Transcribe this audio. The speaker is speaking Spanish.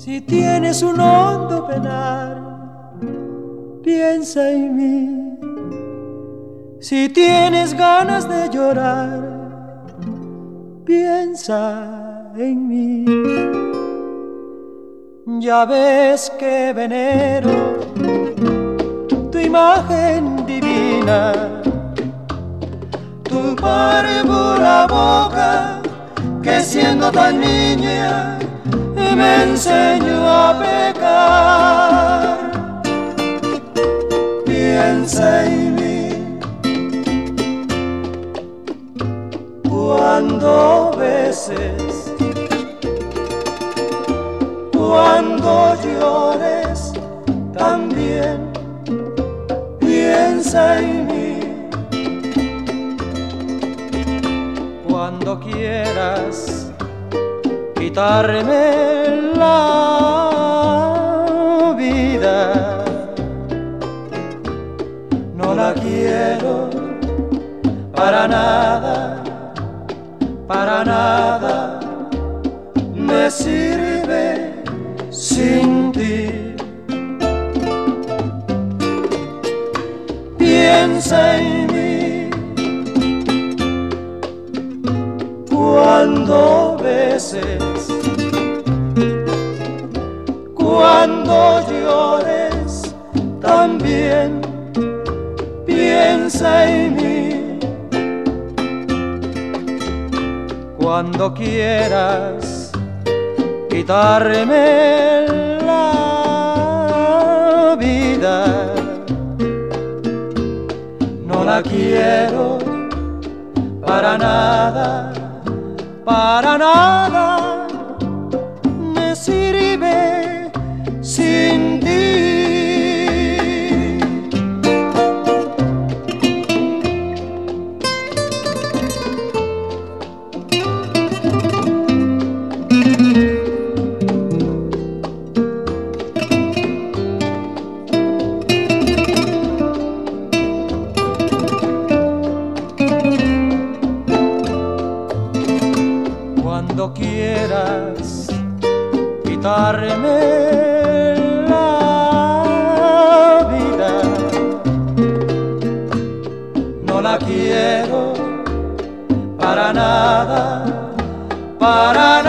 Si tienes un hondo penar, piensa en mí. Si tienes ganas de llorar, piensa en mí. Ya ves que venero tu imagen divina, tu pálpebra boca que siendo tan niña me enseñó a pecar. Piensa en mí cuando beses, cuando llores también. Piensa en mí cuando quieras quitarme la vida. No la quiero para nada, para nada me sirve sin ti. Piensa en mí cuando beses, cuando llores también. Piensa en mí cuando quieras quitarme la vida. No la quiero para nada, para nada me sirve sin ti. Cuando quieras quitarme la vida, no la quiero para nada, para